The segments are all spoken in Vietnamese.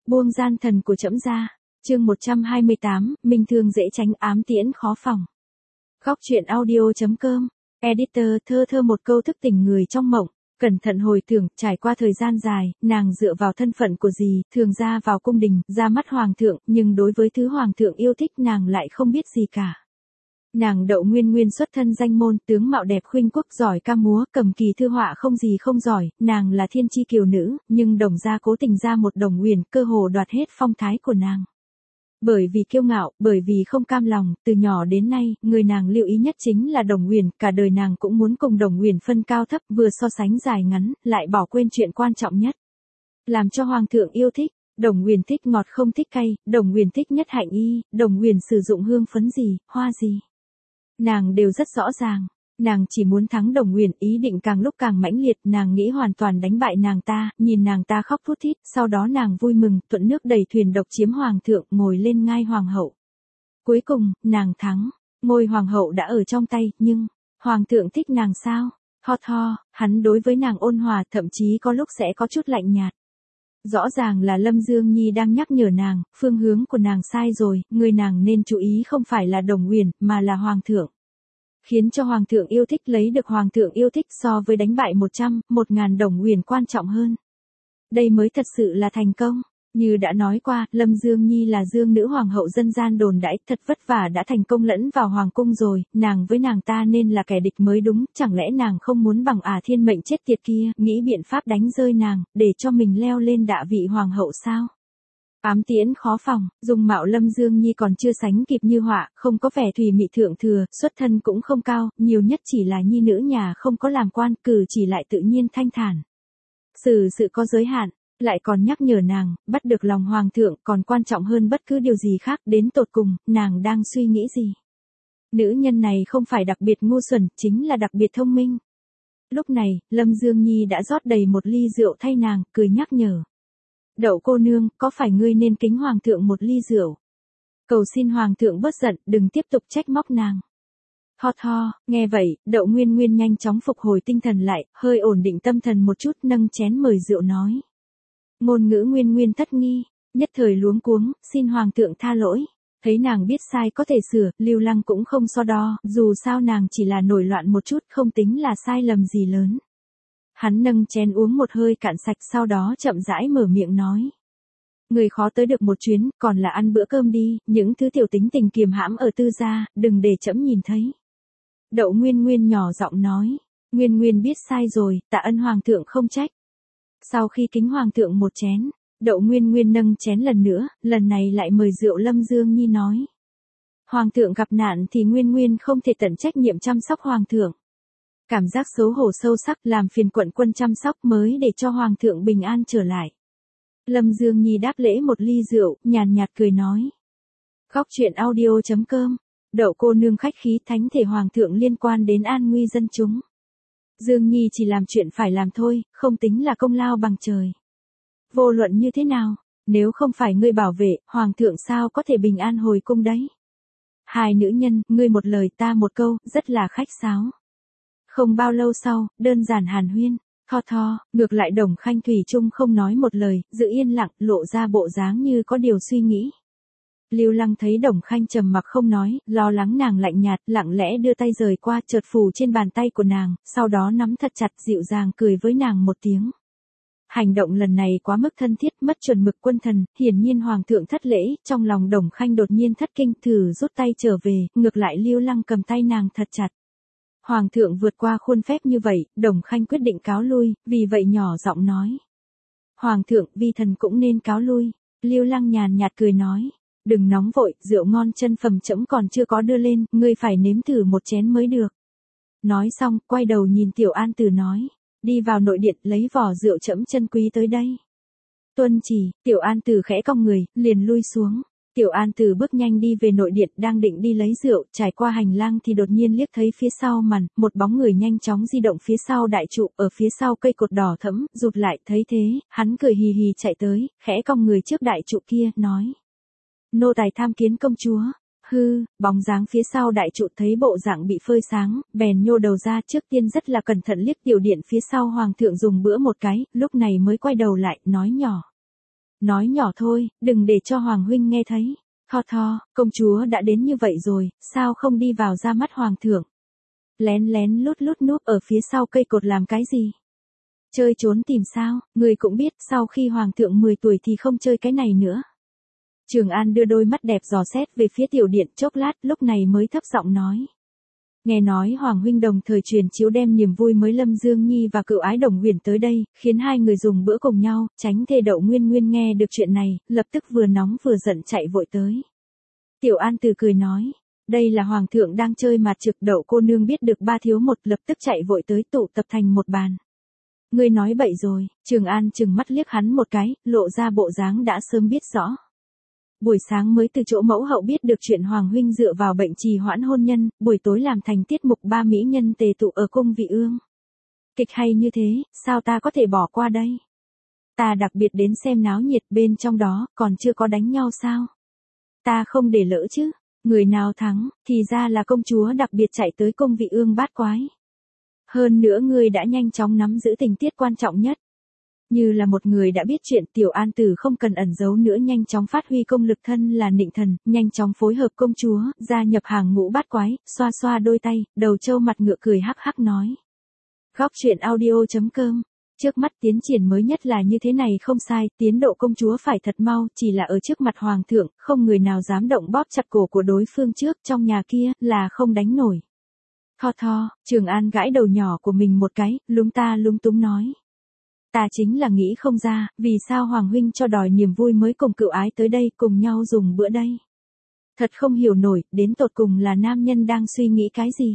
Buông gian thần của trẫm ra. Chương 128, minh thương dễ tránh ám tiễn khó phòng. Góc truyện audio.com. Editor thơ thơ một câu thức tỉnh người trong mộng. Cẩn thận hồi tưởng, trải qua thời gian dài, nàng dựa vào thân phận của dì, thường ra vào cung đình, ra mắt hoàng thượng, nhưng đối với thứ hoàng thượng yêu thích nàng lại không biết gì cả. Nàng Đậu Nguyên Nguyên xuất thân danh môn, tướng mạo đẹp khuynh quốc, giỏi ca múa, cầm kỳ thư họa không gì không giỏi, nàng là thiên chi kiều nữ, nhưng Đồng gia cố tình ra một Đồng Huyền, cơ hồ đoạt hết phong thái của nàng. Bởi vì kiêu ngạo, bởi vì không cam lòng, từ nhỏ đến nay, người nàng lưu ý nhất chính là Đồng Huyền, cả đời nàng cũng muốn cùng Đồng Huyền phân cao thấp, vừa so sánh dài ngắn, lại bỏ quên chuyện quan trọng nhất. Làm cho hoàng thượng yêu thích. Đồng Huyền thích ngọt không thích cay, Đồng Huyền thích nhất hạnh y, Đồng Huyền sử dụng hương phấn gì, hoa gì. Nàng đều rất rõ ràng, nàng chỉ muốn thắng Đồng Huyền, ý định càng lúc càng mãnh liệt, nàng nghĩ hoàn toàn đánh bại nàng ta, nhìn nàng ta khóc thút thít, sau đó nàng vui mừng, thuận nước đẩy thuyền độc chiếm hoàng thượng, ngồi lên ngai hoàng hậu. Cuối cùng, nàng thắng, ngôi hoàng hậu đã ở trong tay, nhưng, hoàng thượng thích nàng sao? Ho, hắn đối với nàng ôn hòa, thậm chí có lúc sẽ có chút lạnh nhạt. Rõ ràng là Lâm Dương Nhi đang nhắc nhở nàng, phương hướng của nàng sai rồi, người nàng nên chú ý không phải là Đồng Huyền, mà là hoàng thượng. Khiến cho hoàng thượng yêu thích, lấy được hoàng thượng yêu thích so với đánh bại 100, 1000 Đồng Huyền quan trọng hơn. Đây mới thật sự là thành công. Như đã nói qua, Lâm Dương Nhi là dương nữ hoàng hậu dân gian đồn đãi, thật vất vả đã thành công lẫn vào hoàng cung rồi, nàng với nàng ta nên là kẻ địch mới đúng, chẳng lẽ nàng không muốn bằng thiên mệnh chết tiệt kia, nghĩ biện pháp đánh rơi nàng, để cho mình leo lên đạ vị hoàng hậu sao? Ám tiễn khó phòng, dung mạo Lâm Dương Nhi còn chưa sánh kịp Như Họa, không có vẻ thùy mị thượng thừa, xuất thân cũng không cao, nhiều nhất chỉ là nhi nữ nhà không có làm quan, cử chỉ lại tự nhiên thanh thản. Sự có giới hạn. Lại còn nhắc nhở nàng, bắt được lòng hoàng thượng còn quan trọng hơn bất cứ điều gì khác, đến tột cùng, nàng đang suy nghĩ gì? Nữ nhân này không phải đặc biệt ngu xuẩn, chính là đặc biệt thông minh. Lúc này, Lâm Dương Nhi đã rót đầy một ly rượu thay nàng, cười nhắc nhở. Đậu cô nương, có phải ngươi nên kính hoàng thượng một ly rượu? Cầu xin hoàng thượng bớt giận, đừng tiếp tục trách móc nàng. Ho, nghe vậy, Đậu Nguyên Nguyên nhanh chóng phục hồi tinh thần lại, hơi ổn định tâm thần một chút, nâng chén mời rượu nói. Ngôn ngữ Nguyên Nguyên thất nghi, nhất thời luống cuống, xin hoàng thượng tha lỗi. Thấy nàng biết sai có thể sửa, Lưu Lăng cũng không so đo, dù sao nàng chỉ là nổi loạn một chút, không tính là sai lầm gì lớn. Hắn nâng chén uống một hơi cạn sạch, sau đó chậm rãi mở miệng nói. Người khó tới được một chuyến, còn là ăn bữa cơm đi, những thứ tiểu tính tình kiềm hãm ở tư gia, đừng để trẫm nhìn thấy. Đậu Nguyên Nguyên nhỏ giọng nói. Nguyên Nguyên biết sai rồi, tạ ân hoàng thượng không trách. Sau khi kính hoàng thượng một chén, Đậu Nguyên Nguyên nâng chén lần nữa, lần này lại mời rượu. Lâm Dương Nhi nói. Hoàng thượng gặp nạn thì Nguyên Nguyên không thể tận trách nhiệm chăm sóc hoàng thượng. Cảm giác xấu hổ sâu sắc làm phiền quận quân chăm sóc mới để cho hoàng thượng bình an trở lại. Lâm Dương Nhi đáp lễ một ly rượu, nhàn nhạt cười nói. Góc truyện audio.com. Đậu cô nương khách khí, thánh thể hoàng thượng liên quan đến an nguy dân chúng. Dương Nhi chỉ làm chuyện phải làm thôi, không tính là công lao bằng trời. Vô luận như thế nào, nếu không phải ngươi bảo vệ, hoàng thượng sao có thể bình an hồi cung đấy? Hai nữ nhân, ngươi một lời ta một câu, rất là khách sáo. Không bao lâu sau, đơn giản hàn huyên, Tho, ngược lại Đồng Khanh thủy chung không nói một lời, giữ yên lặng, lộ ra bộ dáng như có điều suy nghĩ. Lưu Lăng thấy Đồng Khanh trầm mặc không nói, lo lắng nàng lạnh nhạt, lặng lẽ đưa tay rời qua, chợt phủ trên bàn tay của nàng, sau đó nắm thật chặt, dịu dàng cười với nàng một tiếng. Hành động lần này quá mức thân thiết, mất chuẩn mực quân thần, hiển nhiên hoàng thượng thất lễ, trong lòng Đồng Khanh đột nhiên thất kinh, thử rút tay trở về, ngược lại Lưu Lăng cầm tay nàng thật chặt. Hoàng thượng vượt qua khuôn phép như vậy, Đồng Khanh quyết định cáo lui, vì vậy nhỏ giọng nói. Hoàng thượng, vi thần cũng nên cáo lui. Lưu Lăng nhàn nhạt cười nói. Đừng nóng vội, rượu ngon chân phẩm trẫm còn chưa có đưa lên, ngươi phải nếm thử một chén mới được. Nói xong, quay đầu nhìn Tiểu An Tử nói. Đi vào nội điện, lấy vỏ rượu trẫm chân quý tới đây. Tuân chỉ, Tiểu An Tử khẽ cong người, liền lui xuống. Tiểu An Tử bước nhanh đi về nội điện, đang định đi lấy rượu, trải qua hành lang thì đột nhiên liếc thấy phía sau màn, một bóng người nhanh chóng di động phía sau đại trụ, ở phía sau cây cột đỏ thẫm, rụt lại, thấy thế, hắn cười hì hì chạy tới, khẽ cong người trước đại trụ kia, nói. Nô tài tham kiến công chúa. Bóng dáng phía sau đại trụ thấy bộ dạng bị phơi sáng, bèn nhô đầu ra, trước tiên rất là cẩn thận liếc tiểu điện phía sau hoàng thượng dùng bữa một cái, lúc này mới quay đầu lại, nói nhỏ. Nói nhỏ thôi, đừng để cho Hoàng huynh nghe thấy. Tho, công chúa đã đến như vậy rồi, sao không đi vào ra mắt Hoàng thượng? Lén lén lút núp ở phía sau cây cột làm cái gì? Chơi trốn tìm sao, người cũng biết sau khi Hoàng thượng 10 tuổi thì không chơi cái này nữa. Trường An đưa đôi mắt đẹp dò xét về phía tiểu điện chốc lát lúc này mới thấp giọng nói. Nghe nói Hoàng huynh đồng thời truyền chiếu đem niềm vui mới Lâm Dương Nhi và cựu ái Đồng Huyền tới đây, khiến hai người dùng bữa cùng nhau, tránh thê Đậu Nguyên Nguyên nghe được chuyện này, lập tức vừa nóng vừa giận chạy vội tới. Tiểu An Từ cười nói, đây là Hoàng thượng đang chơi mạt trực. Đậu cô nương biết được 3 thiếu 1 lập tức chạy vội tới tụ tập thành một bàn. Ngươi nói bậy rồi, Trường An trừng mắt liếc hắn một cái, lộ ra bộ dáng đã sớm biết rõ. Buổi sáng mới từ chỗ mẫu hậu biết được chuyện Hoàng huynh dựa vào bệnh trì hoãn hôn nhân, buổi tối làm thành tiết mục 3 mỹ nhân tề tụ ở cung vị ương. Kịch hay như thế, sao ta có thể bỏ qua đây? Ta đặc biệt đến xem náo nhiệt, bên trong đó, còn chưa có đánh nhau sao? Ta không để lỡ chứ, người nào thắng, thì ra là công chúa đặc biệt chạy tới cung vị ương bát quái. Hơn nữa ngươi đã nhanh chóng nắm giữ tình tiết quan trọng nhất. Như là một người đã biết chuyện, Tiểu An Tử không cần ẩn giấu nữa, nhanh chóng phát huy công lực thân là nịnh thần, nhanh chóng phối hợp công chúa, gia nhập hàng ngũ bát quái, xoa xoa đôi tay, đầu trâu mặt ngựa cười hắc hắc nói. Góc truyện audio.com. Trước mắt tiến triển mới nhất là như thế này không sai, tiến độ công chúa phải thật mau, chỉ là ở trước mặt Hoàng thượng, không người nào dám động bóp chặt cổ của đối phương trước, trong nhà kia, là không đánh nổi. Tho, Trường An gãi đầu nhỏ của mình một cái, lúng túng nói. Ta chính là nghĩ không ra, vì sao Hoàng huynh cho đòi niềm vui mới cùng cựu ái tới đây cùng nhau dùng bữa đây. Thật không hiểu nổi, đến tột cùng là nam nhân đang suy nghĩ cái gì.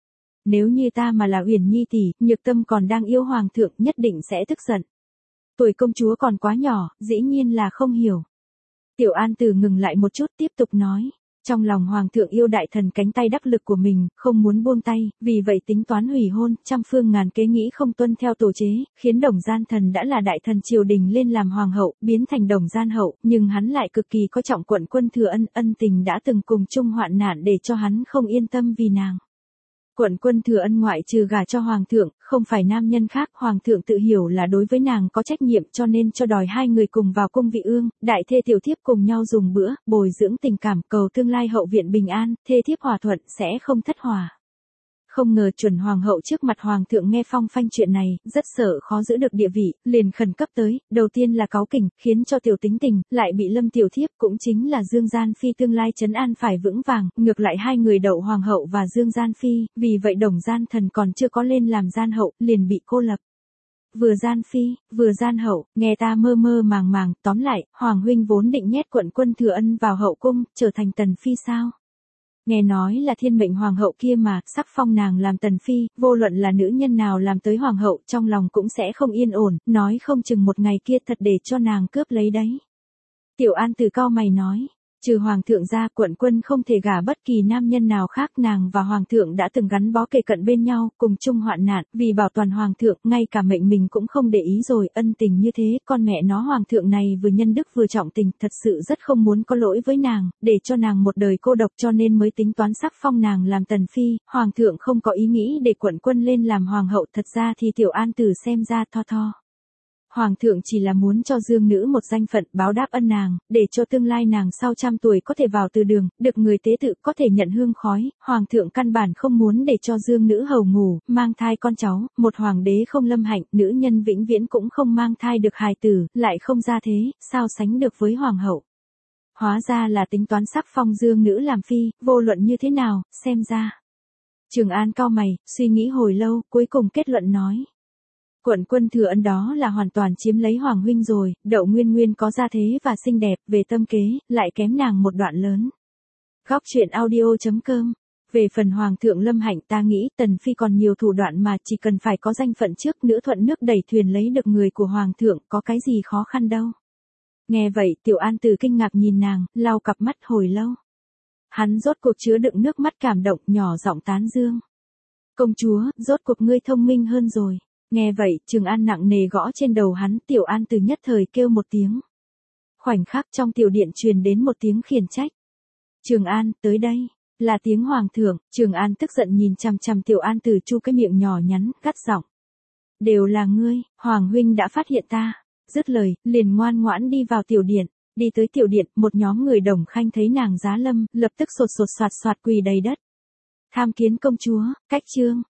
Nếu như ta mà là Uyển Nhi tỷ, Nhược Tâm còn đang yêu Hoàng thượng nhất định sẽ tức giận. Tuổi công chúa còn quá nhỏ, dĩ nhiên là không hiểu. Tiểu An Từ ngừng lại một chút tiếp tục nói. Trong lòng Hoàng thượng yêu đại thần cánh tay đắc lực của mình, không muốn buông tay, vì vậy tính toán hủy hôn, trăm phương ngàn kế nghĩ không tuân theo tổ chế, khiến Đồng Gian Thần đã là đại thần triều đình lên làm hoàng hậu, biến thành Đồng Gian hậu, nhưng hắn lại cực kỳ có trọng Quận Quân Thừa Ân, ân tình đã từng cùng chung hoạn nạn để cho hắn không yên tâm vì nàng. Quận Quân Thừa Ân ngoại trừ gả cho Hoàng thượng, không phải nam nhân khác, Hoàng thượng tự hiểu là đối với nàng có trách nhiệm cho nên cho đòi hai người cùng vào cung vị ương, đại thê tiểu thiếp cùng nhau dùng bữa, bồi dưỡng tình cảm, cầu tương lai hậu viện bình an, thê thiếp hòa thuận sẽ không thất hòa. Không ngờ chuẩn hoàng hậu trước mặt Hoàng thượng nghe phong phanh chuyện này, rất sợ khó giữ được địa vị, liền khẩn cấp tới, đầu tiên là cáu kỉnh, khiến cho tiểu tính tình, lại bị Lâm tiểu thiếp cũng chính là Dương Gian Phi tương lai trấn an phải vững vàng, ngược lại hai người đậu hoàng hậu và Dương Gian Phi, vì vậy Đồng Gian Thần còn chưa có lên làm gian hậu, liền bị cô lập. Vừa gian phi, vừa gian hậu, nghe ta mơ mơ màng, tóm lại, Hoàng huynh vốn định nhét Quận Quân Thừa Ân vào hậu cung, trở thành tần phi sao? Nghe nói là thiên mệnh hoàng hậu kia mà, sắc phong nàng làm tần phi, vô luận là nữ nhân nào làm tới hoàng hậu, trong lòng cũng sẽ không yên ổn, nói không chừng một ngày kia thật để cho nàng cướp lấy đấy. Tiểu An Từ cau mày nói, trừ Hoàng thượng ra, Quận Quân không thể gả bất kỳ nam nhân nào khác, nàng và Hoàng thượng đã từng gắn bó kề cận bên nhau, cùng chung hoạn nạn, vì bảo toàn Hoàng thượng, ngay cả mệnh mình cũng không để ý rồi, ân tình như thế, con mẹ nó Hoàng thượng này vừa nhân đức vừa trọng tình, thật sự rất không muốn có lỗi với nàng, để cho nàng một đời cô độc cho nên mới tính toán sắc phong nàng làm tần phi, Hoàng thượng không có ý nghĩ để Quận Quân lên làm hoàng hậu, thật ra thì Tiểu An Từ xem ra tho. Hoàng thượng chỉ là muốn cho Dương nữ một danh phận báo đáp ân nàng, để cho tương lai nàng sau trăm tuổi có thể vào từ đường, được người tế tự có thể nhận hương khói, Hoàng thượng căn bản không muốn để cho Dương nữ hầu ngủ, mang thai con cháu, một hoàng đế không lâm hạnh, nữ nhân vĩnh viễn cũng không mang thai được hài tử, lại không ra thế, sao sánh được với hoàng hậu. Hóa ra là tính toán sắc phong Dương nữ làm phi, vô luận như thế nào, xem ra. Trường An cau mày, suy nghĩ hồi lâu, cuối cùng kết luận nói. Quận Quân Thừa Ân đó là hoàn toàn chiếm lấy Hoàng huynh rồi, Đậu Nguyên Nguyên có gia thế và xinh đẹp, về tâm kế, lại kém nàng một đoạn lớn. Góc truyện audio.com. Về phần Hoàng thượng lâm hạnh ta nghĩ tần phi còn nhiều thủ đoạn mà chỉ cần phải có danh phận trước nữa thuận nước đẩy thuyền lấy được người của Hoàng thượng, có cái gì khó khăn đâu. Nghe vậy Tiểu An Từ kinh ngạc nhìn nàng, lau cặp mắt hồi lâu. Hắn rốt cuộc chứa đựng nước mắt cảm động, nhỏ giọng tán dương. Công chúa, rốt cuộc ngươi thông minh hơn rồi. Nghe vậy, Trường An nặng nề gõ trên đầu hắn, Tiểu An Từ nhất thời kêu một tiếng. Khoảnh khắc trong tiểu điện truyền đến một tiếng khiển trách. Trường An, tới đây, là tiếng Hoàng thượng, Trường An tức giận nhìn chằm chằm Tiểu An Từ chu cái miệng nhỏ nhắn, gắt giọng. Đều là ngươi, Hoàng huynh đã phát hiện ta. Dứt lời, liền ngoan ngoãn đi vào tiểu điện. Đi tới tiểu điện, một nhóm người đồng khanh thấy nàng giá lâm, lập tức sột sột soạt soạt quỳ đầy đất. Tham kiến công chúa, cách trương.